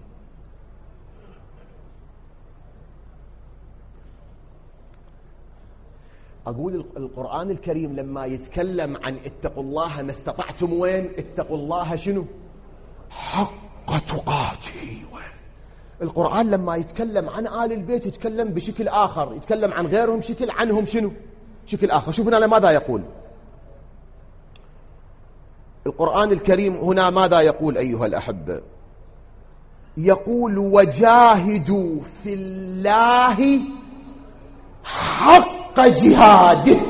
أقول القرآن الكريم لما يتكلم عن اتقوا الله ما استطعتم، وين اتقوا الله شنو؟ حق تقاته. القرآن لما يتكلم عن آل البيت يتكلم بشكل آخر، يتكلم عن غيرهم شكل، عنهم شنو؟ شكل آخر. شوفنا هنا ماذا يقول القرآن الكريم هنا، ماذا يقول أيها الأحبة؟ يقول وجاهدوا في الله حق جهاده.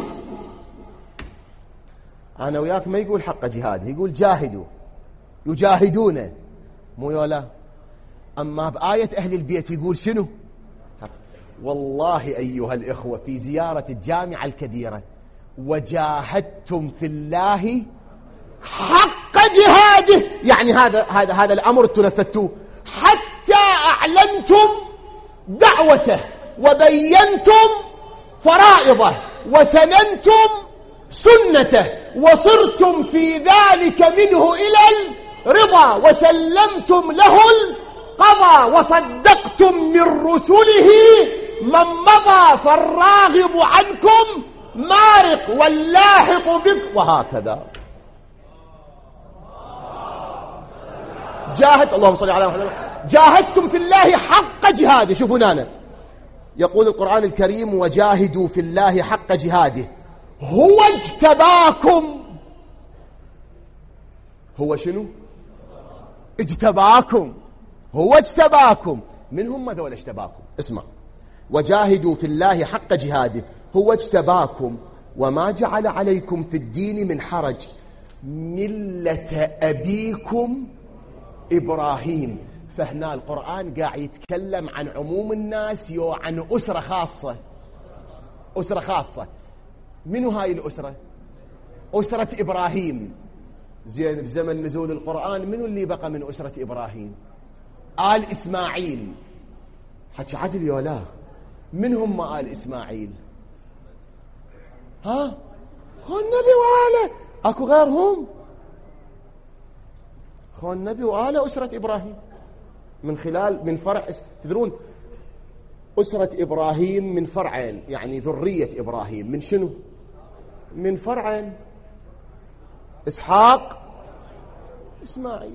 أنا وياك ما يقول حق جهاده، يقول جاهدوا، يجاهدون، مو يولا. أما بآية أهل البيت يقول شنو؟ والله أيها الإخوة في زيارة الجامعة الكبيرة، وجاهدتم في الله حق جهاده، يعني هذا الأمر تنفذتوه حتى أعلنتم دعوته وبينتم فرائضه وسننتم سنته وصرتم في ذلك منه إلى الرضا وسلمتم له القضاء وصدقتم من رسله من مضى فالراغب عنكم مارق واللاحق بكم، وهكذا. اللهم صل على محمد. جاهدتم في الله حق جهاده. شوفوا هنا يقول القرآن الكريم وجاهدوا في الله حق جهاده، هو اجتباكم. هو شنو؟ اجتباكم. هو اجتباكم. من هم ذول اجتباكم؟ اسمع، وجاهدوا في الله حق جهاده هو اجتباكم وما جعل عليكم في الدين من حرج ملة أبيكم إبراهيم. فهنا القرآن قاعد يتكلم عن عموم الناس عن أسرة خاصة. أسرة خاصة. منو هاي الأسرة؟ أسرة إبراهيم. زين، بزمن نزول القرآن منو اللي بقى من أسرة إبراهيم؟ آل إسماعيل. حكي عدل يولا. من هم آل إسماعيل؟ ها؟ خو النبي وآله. أكو غيرهم؟ خو النبي وآله أسرة إبراهيم من فرع. تدرون أسرة إبراهيم من فرعين، يعني ذرية إبراهيم من شنو؟ من فرعين، إسحاق إسماعيل.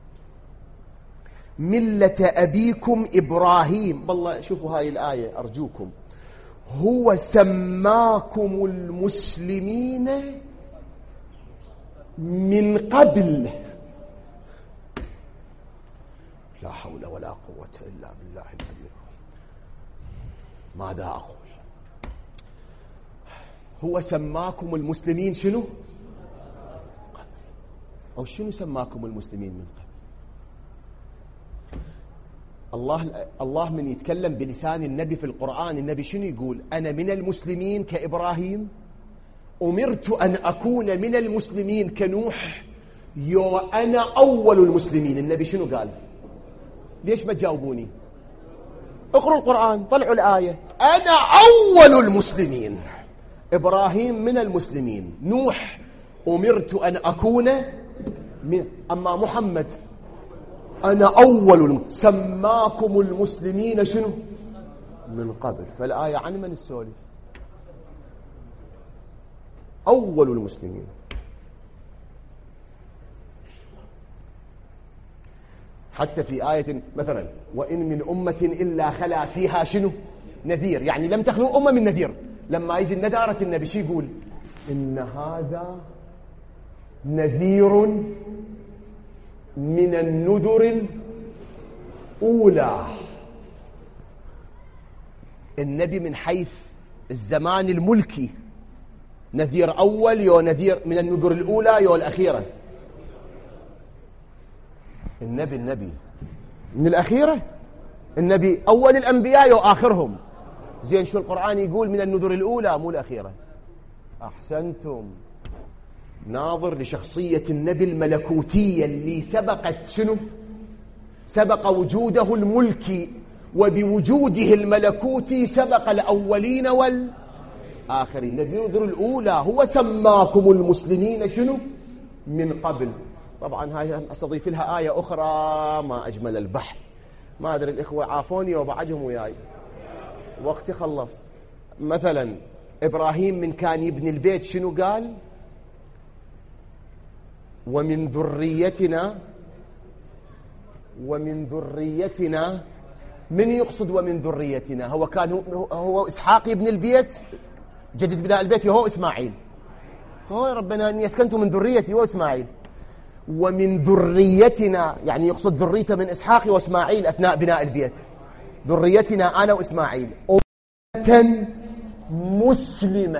ملة أبيكم إبراهيم. بالله شوفوا هاي الآية أرجوكم، هو سماكم المسلمين من قبل. لا حول ولا قوة إلا بالله العلي. ماذا أقول؟ هو سماكم المسلمين شنو؟ أو شنو سماكم المسلمين من قبل؟ الله من يتكلم بلسان النبي في القرآن، النبي شنو يقول؟ أنا من المسلمين كإبراهيم، أمرت أن أكون من المسلمين كنوح، أنا أول المسلمين. النبي شنو قال؟ ليش ما تجاوبوني؟ اقروا القرآن، طلعوا الآية. أنا أول المسلمين. إبراهيم من المسلمين، نوح أمرت أن أكون من، أما محمد أنا أول. سماكم المسلمين شنو؟ من قبل. فالآية عن من السولف؟ أول المسلمين. حتى في آية مثلا وإن من أمة إلا خلا فيها شنو؟ نذير، يعني لم تخلو أمة من نذير. لما يجي الندارة النبي شي يقول؟ إن هذا نذير من النذر الأولى. النبي من حيث الزمان الملكي نذير أول، يو نذير من النذر الأولى يو الأخيرة. النبي من الأخيرة. النبي أول الأنبياء يو آخرهم. زين، شو القرآن يقول؟ من النذر الأولى مو الأخيرة. أحسنتم. ناظر لشخصية النبي الملكوتية اللي سبقت شنو؟ سبق وجوده الملكي، وبوجوده الملكوتي سبق الأولين والآخرين. نذير الأولى هو سماكم المسلمين شنو؟ من قبل. طبعا هاي أستضيف لها آية أخرى ما أجمل البحث. ما أدري الإخوة عافوني وبعجهم وياي، وقتي خلص. مثلا إبراهيم من كان يبني البيت شنو قال؟ ومن ذريتنا. من يقصد ومن ذريتنا؟ هو كان هو إسحاق يبني البيت، جدد بناء البيت هو إسماعيل. هو ربنا أني أسكنت من ذريتي هو إسماعيل. ومن ذريتنا يعني يقصد ذريته من إسحاق وإسماعيل أثناء بناء البيت. ذريتنا أنا وإسماعيل أمة مسلمة.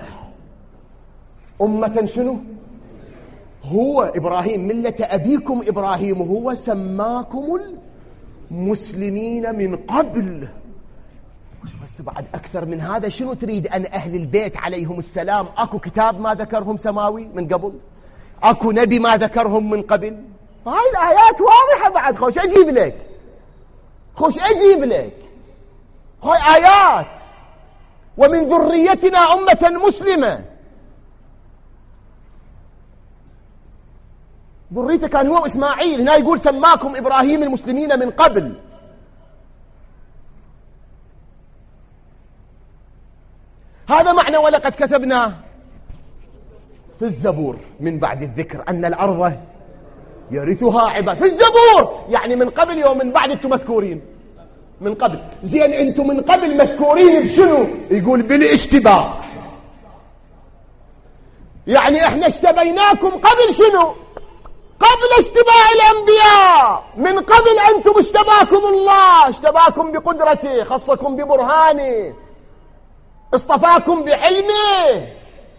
أمة شنو؟ هو إبراهيم ملة أبيكم إبراهيم هو سماكم المسلمين من قبل. بس بعد أكثر من هذا شنو تريد؟ أن أهل البيت عليهم السلام أكو كتاب ما ذكرهم سماوي من قبل؟ أكو نبي ما ذكرهم من قبل؟ هاي الآيات واضحة بعد. خوش أجيب لك هاي آيات. ومن ذريتنا أمة مسلمة. ذريته كان هو إسماعيل. هنا يقول سماكم إبراهيم المسلمين من قبل. هذا معنى ولقد كتبنا في الزبور من بعد الذكر أن الأرض يرثها عباد. في الزبور يعني من قبل يوم من بعد أنتم مذكورين من قبل. زين أنتم من قبل مذكورين بشنو؟ يقول بالاشتباه. يعني احنا اشتبيناكم قبل شنو؟ قبل اشتباع الأنبياء. من قبل أنتم اشتباكم الله، اشتباكم بقدرته، خصكم ببرهانه، اصطفاكم بعلمه.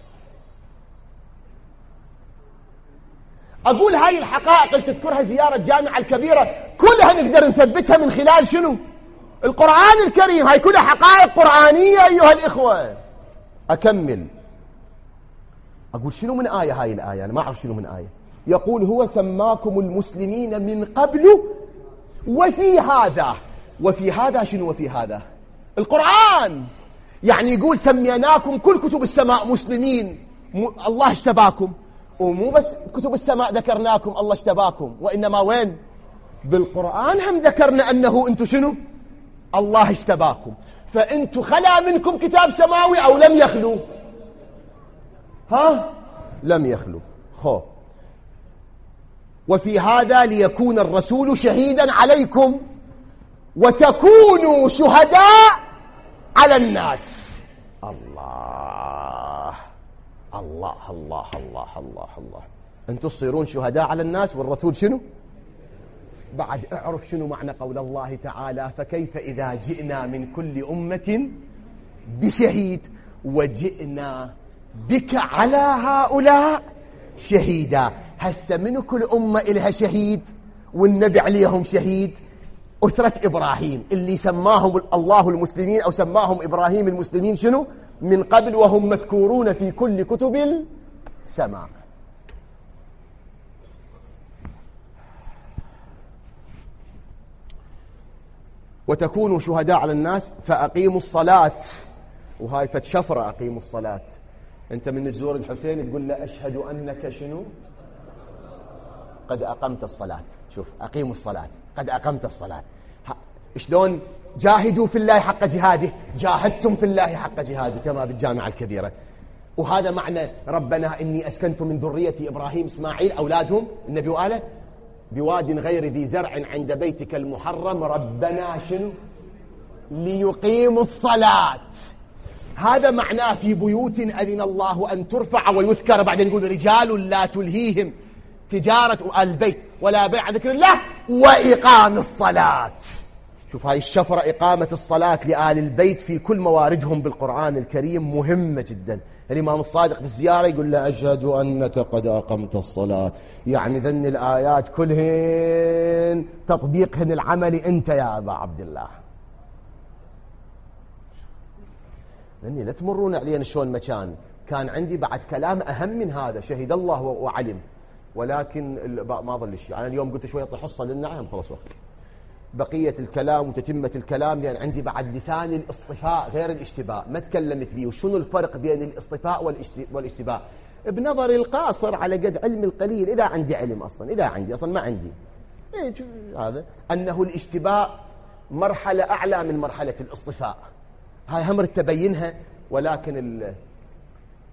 أقول هاي الحقائق اللي تذكرها زيارة الجامعة الكبيرة كلها نقدر نثبتها من خلال شنو؟ القرآن الكريم. هاي كلها حقائق قرآنية أيها الإخوة. أكمل أقول شنو من آية هاي الآية؟ أنا ما أعرف شنو من آية. يقول هو سماكم المسلمين من قبل وفي هذا. وفي هذا شنو؟ وفي هذا القرآن. يعني يقول سميناكم كل كتب السماء مسلمين. الله اشتباكم. ومو بس كتب السماء ذكرناكم الله اشتباكم، وإنما وين؟ بالقرآن هم ذكرنا أنه أنتم شنو؟ الله اشتباكم. فأنتم خلا منكم كتاب سماوي أو لم يخلو؟ لم يخلو. وفي هذا ليكون الرسول شهيدا عليكم وتكونوا شهداء على الناس. الله الله الله الله الله الله. أنتم تصيرون شهداء على الناس والرسول شنو؟ بعد اعرف شنو معنى قول الله تعالى فكيف إذا جئنا من كل أمة بشهيد وجئنا بك على هؤلاء شهيدا. هسه من كل أمة إلها شهيد والنبي عليهم شهيد. أسرة إبراهيم اللي سماهم الله المسلمين أو سماهم إبراهيم المسلمين شنو؟ من قبل وهم مذكورون في كل كتب السماء. وتكونوا شهداء على الناس فأقيموا الصلاة. وهاي فتشفرة أقيموا الصلاة. أنت من الزور الحسين تقول له أشهد أنك شنو؟ قد أقمت الصلاة. شوف أقيموا الصلاة قد أقمت الصلاة. شلون؟ جاهدوا في الله حق جهاده. جاهدتم في الله حق جهاده كما بالجامعة الكبيرة. وهذا معنى ربنا إني أسكنت من ذرية إبراهيم إسماعيل أولادهم. النبي قال بواد غير ذي زرع عند بيتك المحرم ربنا شنو؟ ليقيموا الصلاة. هذا معناه في بيوت أذن الله أن ترفع ويذكر. بعدين يقول رجال لا تلهيهم تجارة البيت ولا بيع ذكر الله وإقام الصلاة. شوف هاي الشفرة إقامة الصلاة لآل البيت في كل مواردهم بالقرآن الكريم مهمة جدا. الإمام الصادق بالزيارة يقول له أشهد أنك قد أقمت الصلاة. يعني ذن الآيات كلهن تطبيقهن العملي أنت يا أبا عبد الله. لأني لا تمرون علينا شلون مكان كان عندي بعد كلام أهم من هذا. شهد الله وعلم. ولكن ما ظل شيء. أنا اليوم قلت شوية حصة للنعم خلص وقت بقية الكلام وتتمة الكلام، لأن عندي بعد لسان الاصطفاء غير الاشتباء ما تكلمت فيه. وشنو الفرق بين الاصطفاء والاشتباء؟ بنظر القاصر على قد علم القليل. إذا عندي علم أصلا، إذا عندي أصلا ما عندي هذا أنه الاشتباء مرحلة أعلى من مرحلة الاصطفاء. هاي هم تبينها. ولكن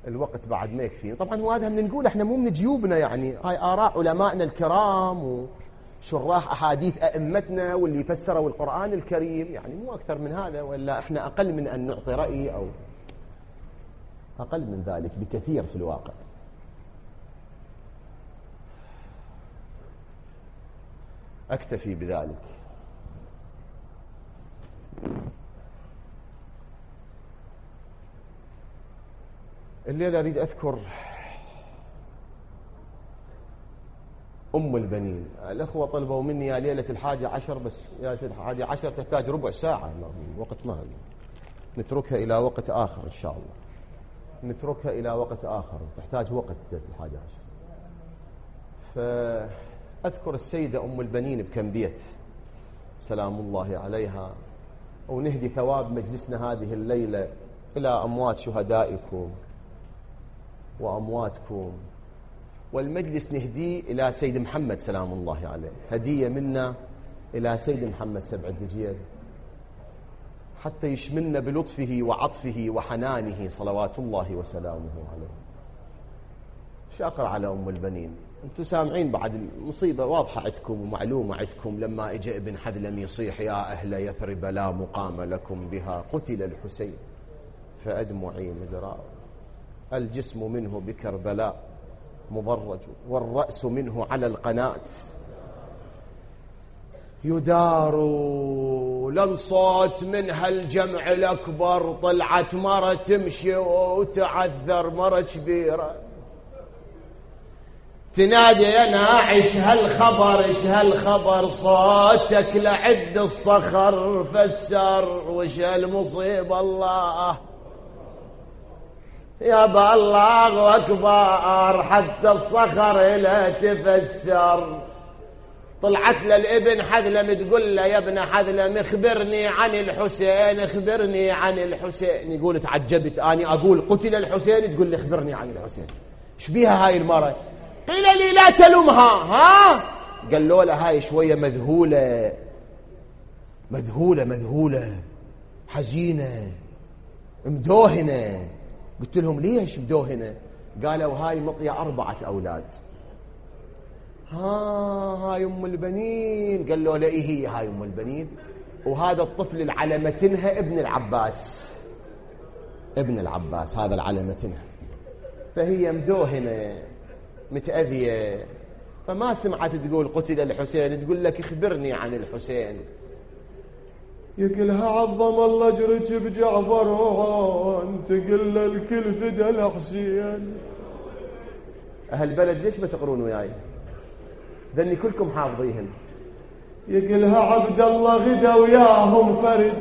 الوقت بعد ما يكفي. طبعا هو هذا من نقول احنا مو من جيوبنا، يعني هاي آراء علمائنا الكرام وشراح أحاديث أئمتنا واللي فسروا القرآن الكريم، يعني مو أكثر من هذا، ولا احنا أقل من أن نعطي رأي أو أقل من ذلك بكثير في الواقع. أكتفي بذلك. الليلة أريد أذكر أم البنين. الأخوة طلبوا مني يا ليلة 11، بس ليلة 11 تحتاج ربع ساعة، وقت ما نتركها إلى وقت آخر إن شاء الله، نتركها إلى وقت آخر، تحتاج وقت ليلة 11. فأذكر السيدة أم البنين بكنبيت سلام الله عليها، ونهدي ثواب مجلسنا هذه الليلة إلى أموات شهدائكم وأمواتكم، والمجلس نهديه إلى سيد محمد سلام الله عليه، هدية منا إلى سيد محمد سبع الدجيل، حتى يشملنا بلطفه وعطفه وحنانه صلوات الله وسلامه عليه. شاقر على أم البنين. أنتم سامعين بعد المصيبة واضحة عندكم ومعلومة عندكم، لما إجا ابن حذلم يصيح يا أهل يثرب لا مقام لكم بها، قتل الحسين فأدمعي مدراء، الجسم منه بكربلاء مضرج والرأس منه على القناة يدار، لن صوت منها الجمع الأكبر، طلعت مرة تمشي وتعذر مرة كبيرة، تنادي يا ناعش هالخبر، ايش هالخبر، صوتك لعد الصخر فسر، وش هالمصيبة الله يا بالله أكبر، حتى الصخر لا تفسر. طلعت للابن حذلم تقول له يا ابن حذلم اخبرني عن الحسين، اخبرني عن الحسين. يقول تعجبت أني أقول قتل الحسين، تقول لي اخبرني عن الحسين، ايش بيها هاي المرة؟ قيل لي لا تلومها، ها؟ قالوا له هاي شوية مذهولة مذهولة مذهولة، حزينة مدوهنة. قلت لهم ليش مدوهنة؟ قالوا هاي مطية 4 أولاد. هاي أم البنين. قالوا له إيه هي هاي أم البنين؟ وهذا الطفل العلمتنها ابن العباس، ابن العباس هذا العلمتنها، فهي مدوهنة متأذية، فما سمعت تقول قتل الحسين، تقول لك اخبرني عن الحسين. يقلها عظم الله اجرك بجعفر تقل الكل فدى الحسين. اهل البلد ليش ما تقرون وياي؟ ذني كلكم حافظيهن. يقلها عبد الله غدا وياهم فرد،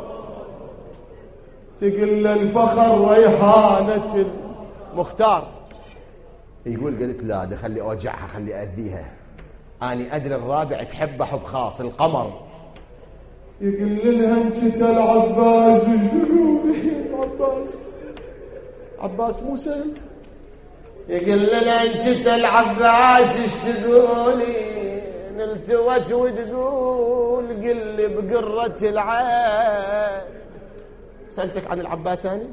تقل الفخر ريحانة المختار. يقول قلت لا خلي اوجعها، خلي اذيها، اني ادري الرابع تحبه حب خاص القمر. يقول لها انت العباس عباس مو سهل. يقول لها انت العباس ايش تقولي؟ نلتوت وتقول قل لي بقرة العين. سألتك عن العباس أنا؟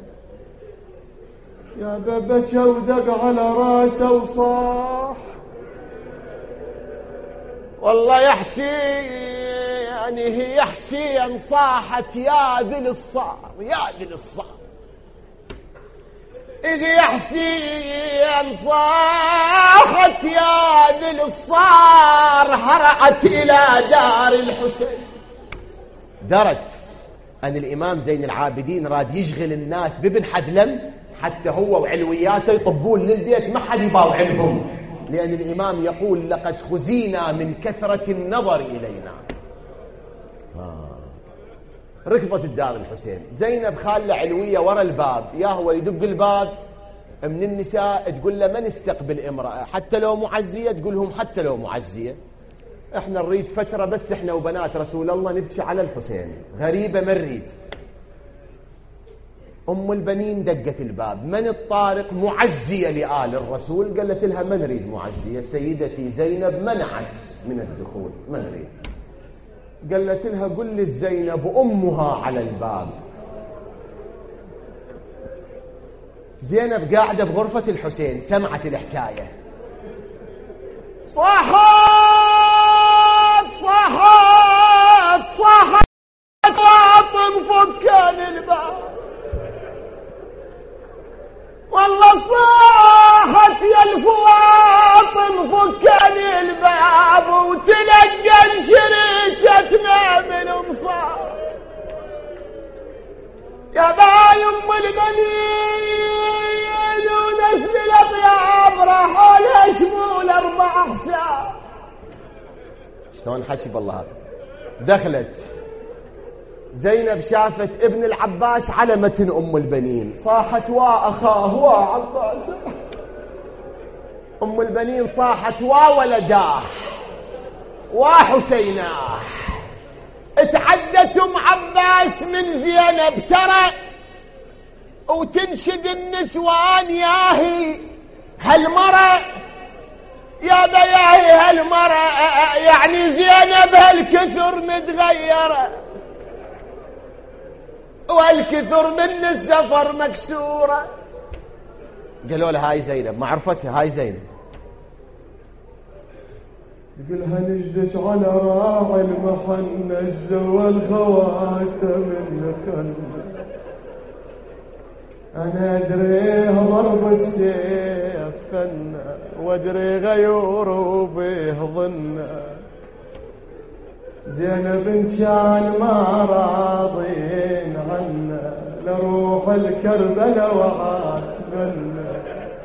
يا بابا ودق على راسه وصاح والله يا حسين، هي يا حسين صاحت يا ذل الصار، يا ذل الصار. إذ يا حسين صاحت يا ذل الصار، هرعت إلى دار الحسين. درت أن الإمام زين العابدين راد يشغل الناس بابن حذلم حتى هو وعلوياته يطبون للبيت ما حد يباوع لهم، لأن الإمام يقول لقد خزينا من كثرة النظر إلينا. ركضت الدار الحسين. زينب خالة علوية ورا الباب، يا هو يدق الباب من النساء تقول له من استقبل امرأة حتى لو معزية، تقول لهم حتى لو معزية احنا نريد فترة بس احنا وبنات رسول الله نبكي على الحسين، غريبة ما نريد. أم البنين دقت الباب، من الطارق؟ معزية لآل الرسول. قالت لها ما نريد معزية، سيدتي زينب منعت من الدخول، ما نريد. قالت لها قل لي زينب أمها على الباب. زينب قاعدة بغرفة الحسين سمعت الحكاية، صاحت فاطم فكان الباب، والله صاحت يا الفواطم فكان الباب، وتلقى شريكتنا من مصاب. يا باي ام البنين ونسل الاطياب راحوا لها شمول 4 حساب. شلون حكي بالله هذا؟ دخلت زينب شافت ابن العباس على متن ام البنين، صاحت واخاه وعباس. ام البنين صاحت وولداه وحسيناه. اتعدت ام عباس من زينب ترى وتنشد النسوان ياهي هالمرة يا بياهي هالمرة، يعني زينب هالكثر متغيرة والكثر من السفر مكسورة. قالوا لها هاي زينب، ما عرفتها هاي زينب.
قلها نجدك على راعي المحنة الزوى الخواتم الخل، أنا أدري ضرب السيف فنة وأدري غيور وبيه ظنة. زينب إن كان ما راضين عنا لروح الكربلة وعاتبنا،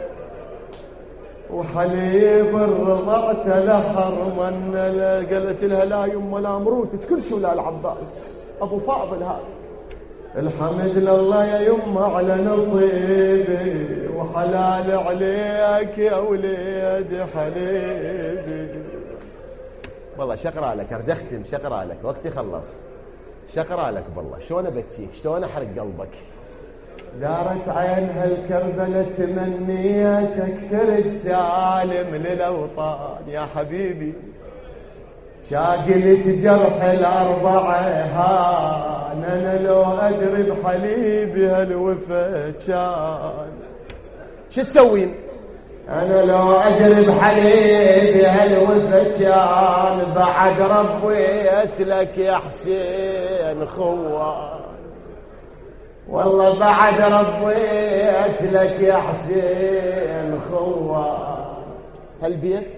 وحليب الرضعت لحرمنا. قالت لها لا يما لا مروتك كل شو لا العباس ابو فاضل هذا. الحمد لله يا يما على نصيبي وحلال عليك يا وليد حليبي.
والله شقرا لك، اريد اختم شقرا لك، وقتي خلص. شقرا لك بالله شلون ابكيك، شلون احرق قلبك.
دارت عينها الكربلة تمنيتك ترد سالم للأوطان يا حبيبي. شاقلت جرح الأربعة هان، أنا لو أدري بحليبي هالوفا كان.
شو تسوين؟
أنا لو أدري بحليبي هالوفا كان، بعد ربيت لك يا حسين خوان. والله بعد ربيت لك يا حسين خوان.
هالبيت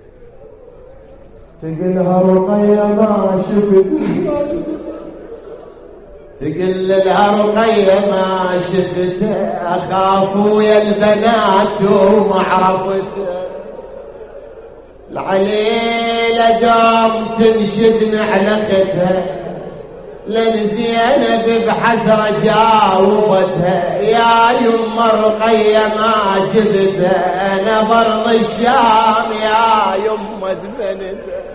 تقلها رقية ما شفت، تقل لها رقية ما شفت، أخاف ويا البنات وما عرفت. العليلة دام تنشد نعلقتها، لن زينب بحسرة جاوبتها يا يما رقية ما جبتها، أنا برض الشام يا يما دفنتها.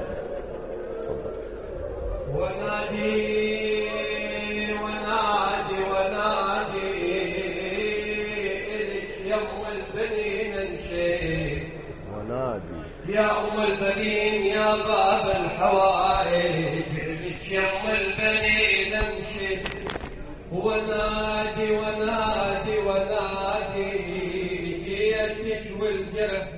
ونادي ونادي ونادي إلك يا أم البنين انشد،
ونادي
يا أم البنين يا باب الحوائج، إلك يا أم البنين انشد. ونادي ونادي ونادي جيتك والجرح